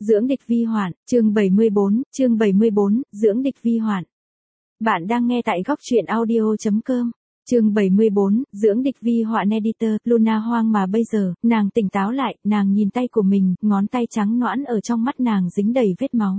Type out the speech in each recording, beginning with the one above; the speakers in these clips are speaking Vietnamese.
Dưỡng địch vi hoạn, chương 74, dưỡng địch vi hoạn. Bạn đang nghe tại góc truyện audio.com. Chương 74, dưỡng địch vi hoạn editor, Luna hoang mà bây giờ, nàng tỉnh táo lại, nàng nhìn tay của mình, ngón tay trắng nõn ở trong mắt nàng dính đầy vết máu.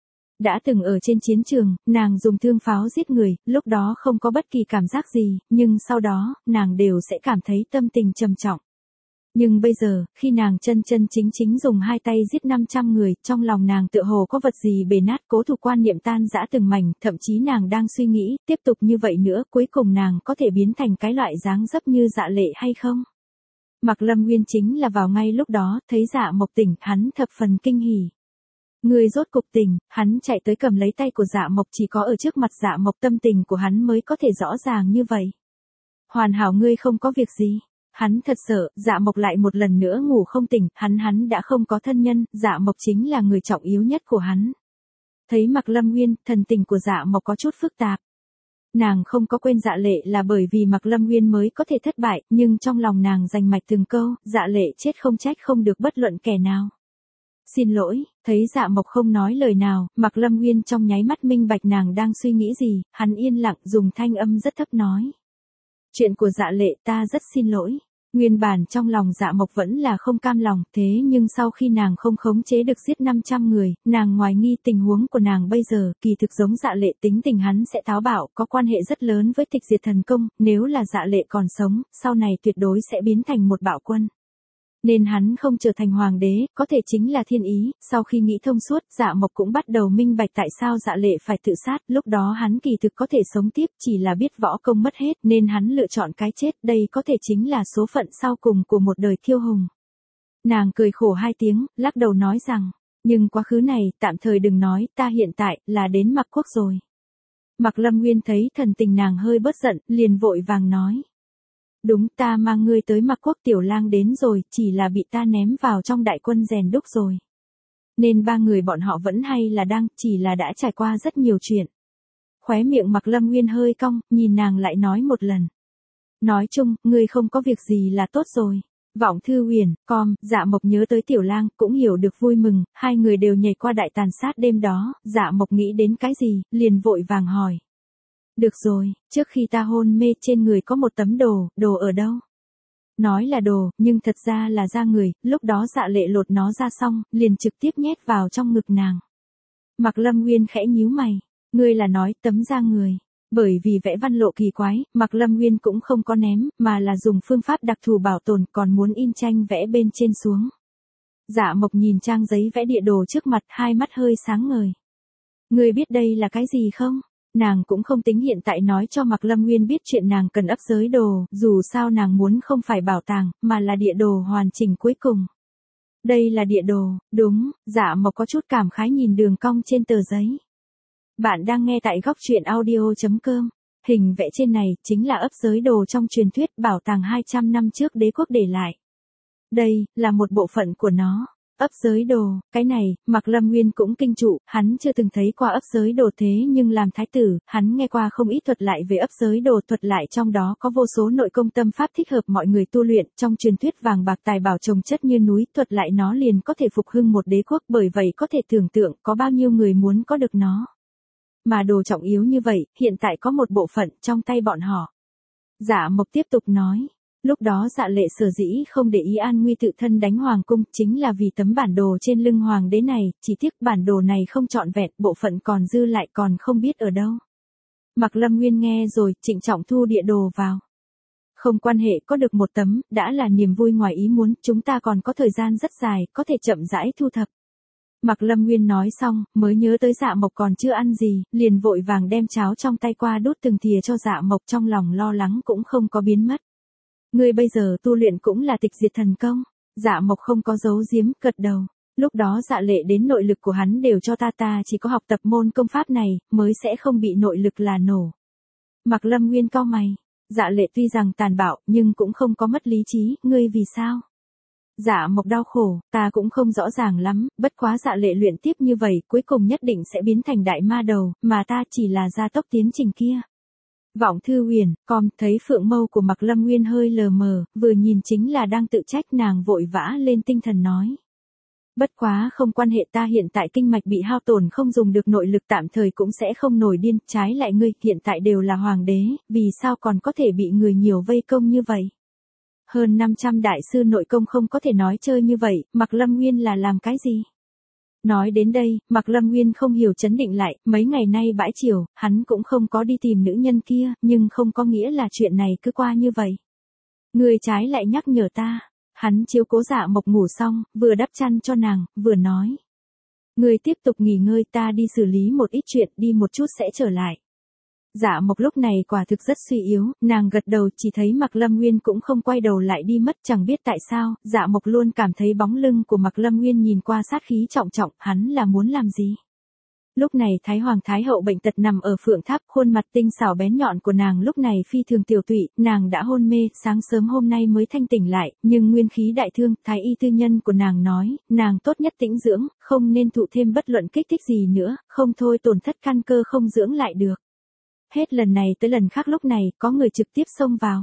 Đã từng ở trên chiến trường, nàng dùng thương pháo giết người, lúc đó không có bất kỳ cảm giác gì, nhưng sau đó, nàng đều sẽ cảm thấy tâm tình trầm trọng. Nhưng bây giờ, khi nàng chân chính dùng hai tay giết 500 người, trong lòng nàng tựa hồ có vật gì bể nát, cố thủ quan niệm tan rã từng mảnh, thậm chí nàng đang suy nghĩ, tiếp tục như vậy nữa, cuối cùng nàng có thể biến thành cái loại dáng dấp như Dạ Lệ hay không? Mạc Lâm Nguyên chính là vào ngay lúc đó, thấy Dạ Mộc tỉnh, hắn thập phần kinh hỉ. Người rốt cục tỉnh, hắn chạy tới cầm lấy tay của Dạ Mộc, chỉ có ở trước mặt Dạ Mộc tâm tình của hắn mới có thể rõ ràng như vậy. Hoàn hảo, ngươi không có việc gì. Hắn thật sợ, Dạ Mộc lại một lần nữa ngủ không tỉnh, hắn đã không có thân nhân, Dạ Mộc chính là người trọng yếu nhất của hắn. Thấy Mạc Lâm Nguyên, thần tình của Dạ Mộc có chút phức tạp. Nàng không có quên Dạ Lệ là bởi vì Mạc Lâm Nguyên mới có thể thất bại, nhưng trong lòng nàng rành mạch từng câu, Dạ Lệ chết không trách không được bất luận kẻ nào. Xin lỗi, thấy Dạ Mộc không nói lời nào, Mạc Lâm Nguyên trong nháy mắt minh bạch nàng đang suy nghĩ gì, hắn yên lặng dùng thanh âm rất thấp nói. Chuyện của Dạ Lệ ta rất xin lỗi. Nguyên bản trong lòng Dạ Mộc vẫn là không cam lòng, thế nhưng sau khi nàng không khống chế được giết 500 người, nàng ngoài nghi tình huống của nàng bây giờ, kỳ thực giống Dạ Lệ tính tình hắn sẽ táo bạo, có quan hệ rất lớn với tịch diệt thần công, nếu là Dạ Lệ còn sống, sau này tuyệt đối sẽ biến thành một bạo quân. Nên hắn không trở thành hoàng đế, có thể chính là thiên ý, sau khi nghĩ thông suốt, Dạ Mộc cũng bắt đầu minh bạch tại sao Dạ Lệ phải tự sát, lúc đó hắn kỳ thực có thể sống tiếp, chỉ là biết võ công mất hết, nên hắn lựa chọn cái chết, đây có thể chính là số phận sau cùng của một đời kiêu hùng. Nàng cười khổ hai tiếng, lắc đầu nói rằng, nhưng quá khứ này, tạm thời đừng nói, ta hiện tại, là đến Mạc Quốc rồi. Mạc Lâm Nguyên thấy thần tình nàng hơi bớt giận, liền vội vàng nói. Đúng, ta mang ngươi tới Mạc Quốc, Tiểu Lang đến rồi, chỉ là bị ta ném vào trong đại quân rèn đúc rồi. Nên ba người bọn họ vẫn hay là đang, chỉ là đã trải qua rất nhiều chuyện. Khóe miệng Mạc Lâm Nguyên hơi cong, nhìn nàng lại nói một lần. Nói chung, ngươi không có việc gì là tốt rồi. Vọng Thư Huyền, Dạ Mộc nhớ tới Tiểu Lang, cũng hiểu được vui mừng, hai người đều nhảy qua đại tàn sát đêm đó, Dạ Mộc nghĩ đến cái gì, liền vội vàng hỏi. Được rồi, trước khi ta hôn mê trên người có một tấm đồ ở đâu? Nói là đồ, nhưng thật ra là da người, lúc đó Dạ Lệ lột nó ra xong, liền trực tiếp nhét vào trong ngực nàng. Mạc Lâm Nguyên khẽ nhíu mày, ngươi là nói tấm da người. Bởi vì vẽ văn lộ kỳ quái, Mạc Lâm Nguyên cũng không có ném, mà là dùng phương pháp đặc thù bảo tồn, còn muốn in tranh vẽ bên trên xuống. Dạ Mộc nhìn trang giấy vẽ địa đồ trước mặt, hai mắt hơi sáng ngời. Ngươi biết đây là cái gì không? Nàng cũng không tính hiện tại nói cho Mạc Lâm Nguyên biết chuyện nàng cần ấp giới đồ, dù sao nàng muốn không phải bảo tàng, mà là địa đồ hoàn chỉnh cuối cùng. Đây là địa đồ, đúng, Dạ Mộc có chút cảm khái nhìn đường cong trên tờ giấy. Bạn đang nghe tại góc truyện audio.com. Hình vẽ trên này chính là ấp giới đồ trong truyền thuyết bảo tàng 200 năm trước đế quốc để lại. Đây là một bộ phận của nó. Ấp giới đồ, cái này, Mạc Lâm Nguyên cũng kinh trụ, hắn chưa từng thấy qua ấp giới đồ thế nhưng làm thái tử, hắn nghe qua không ít thuật lại về ấp giới đồ, thuật lại trong đó có vô số nội công tâm pháp thích hợp mọi người tu luyện, trong truyền thuyết vàng bạc tài bảo chồng chất như núi, thuật lại nó liền có thể phục hưng một đế quốc, bởi vậy có thể tưởng tượng có bao nhiêu người muốn có được nó. Mà đồ trọng yếu như vậy, hiện tại có một bộ phận trong tay bọn họ. Dạ Mộc tiếp tục nói. Lúc đó Dạ Lệ sở dĩ không để ý an nguy tự thân đánh hoàng cung, chính là vì tấm bản đồ trên lưng hoàng đế này, chỉ tiếc bản đồ này không trọn vẹn, bộ phận còn dư lại còn không biết ở đâu. Mạc Lâm Nguyên nghe rồi, trịnh trọng thu địa đồ vào. Không quan hệ, có được một tấm, đã là niềm vui ngoài ý muốn, chúng ta còn có thời gian rất dài, có thể chậm rãi thu thập. Mạc Lâm Nguyên nói xong, mới nhớ tới Dạ Mộc còn chưa ăn gì, liền vội vàng đem cháo trong tay qua đút từng thìa cho Dạ Mộc, trong lòng lo lắng cũng không có biến mất. Ngươi bây giờ tu luyện cũng là tịch diệt thần công. Dạ Mộc không có giấu giếm, gật đầu. Lúc đó Dạ Lệ đến nội lực của hắn đều cho ta chỉ có học tập môn công pháp này, mới sẽ không bị nội lực là nổ. Mạc Lâm Nguyên cau mày. Dạ Lệ tuy rằng tàn bạo, nhưng cũng không có mất lý trí, ngươi vì sao? Dạ Mộc đau khổ, ta cũng không rõ ràng lắm, bất quá Dạ Lệ luyện tiếp như vậy, cuối cùng nhất định sẽ biến thành đại ma đầu, mà ta chỉ là gia tốc tiến trình kia. Vọng Thư Huyền, thấy phượng mâu của Mạc Lâm Nguyên hơi lờ mờ, vừa nhìn chính là đang tự trách, nàng vội vã lên tinh thần nói. Bất quá không quan hệ, ta hiện tại kinh mạch bị hao tổn không dùng được nội lực, tạm thời cũng sẽ không nổi điên, trái lại ngươi hiện tại đều là hoàng đế, vì sao còn có thể bị người nhiều vây công như vậy? Hơn 500 đại sư nội công không có thể nói chơi như vậy, Mạc Lâm Nguyên là làm cái gì? Nói đến đây, Mạc Lâm Nguyên không hiểu chấn định lại, mấy ngày nay bãi chiều, hắn cũng không có đi tìm nữ nhân kia, nhưng không có nghĩa là chuyện này cứ qua như vậy. Người trái lại nhắc nhở ta, hắn chiếu cố Dạ Mộc ngủ xong, vừa đắp chăn cho nàng, vừa nói. Người tiếp tục nghỉ ngơi, ta đi xử lý một ít chuyện, đi một chút sẽ trở lại. Dạ Mộc lúc này quả thực rất suy yếu, nàng gật đầu, chỉ thấy Mạc Lâm Nguyên cũng không quay đầu lại đi mất, chẳng biết tại sao, Dạ Mộc luôn cảm thấy bóng lưng của Mạc Lâm Nguyên nhìn qua sát khí trọng trọng, hắn là muốn làm gì? Lúc này Thái Hoàng Thái Hậu bệnh tật nằm ở phượng tháp, khuôn mặt tinh xảo bén nhọn của nàng lúc này phi thường tiểu tụy, nàng đã hôn mê, sáng sớm hôm nay mới thanh tỉnh lại, nhưng nguyên khí đại thương, Thái y tư nhân của nàng nói, nàng tốt nhất tĩnh dưỡng, không nên thụ thêm bất luận kích thích gì nữa, không thôi tổn thất căn cơ không dưỡng lại được. Hết lần này tới lần khác lúc này, có người trực tiếp xông vào.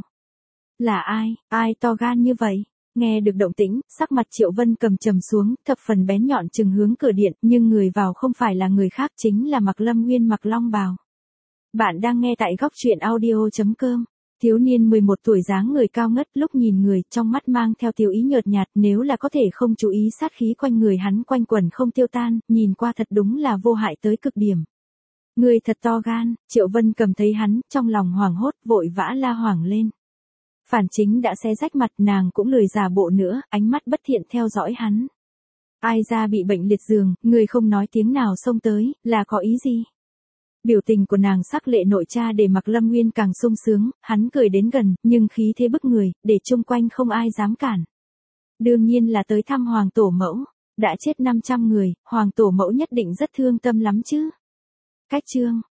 Là ai, ai to gan như vậy? Nghe được động tĩnh, sắc mặt Triệu Vân Cầm trầm xuống, thập phần bén nhọn chừng hướng cửa điện, nhưng người vào không phải là người khác, chính là Mạc Lâm Nguyên mặc long bào. Bạn đang nghe tại góc truyện audio.com. Thiếu niên 11 tuổi dáng người cao ngất, lúc nhìn người, trong mắt mang theo tiêu ý nhợt nhạt, nếu là có thể không chú ý sát khí quanh người hắn quanh quẩn không tiêu tan, nhìn qua thật đúng là vô hại tới cực điểm. Người thật to gan, Triệu Vân Cầm thấy hắn, trong lòng hoảng hốt, vội vã la hoảng lên. Phản Chính đã xé rách mặt, nàng cũng lười giả bộ nữa, ánh mắt bất thiện theo dõi hắn. Ai ra bị bệnh liệt giường, người không nói tiếng nào xông tới, là có ý gì? Biểu tình của nàng sắc lệ nội tra để Mạc Lâm Nguyên càng sung sướng, hắn cười đến gần, nhưng khí thế bức người, để chung quanh không ai dám cản. Đương nhiên là tới thăm Hoàng Tổ Mẫu, đã chết 500 người, Hoàng Tổ Mẫu nhất định rất thương tâm lắm chứ. Cách chương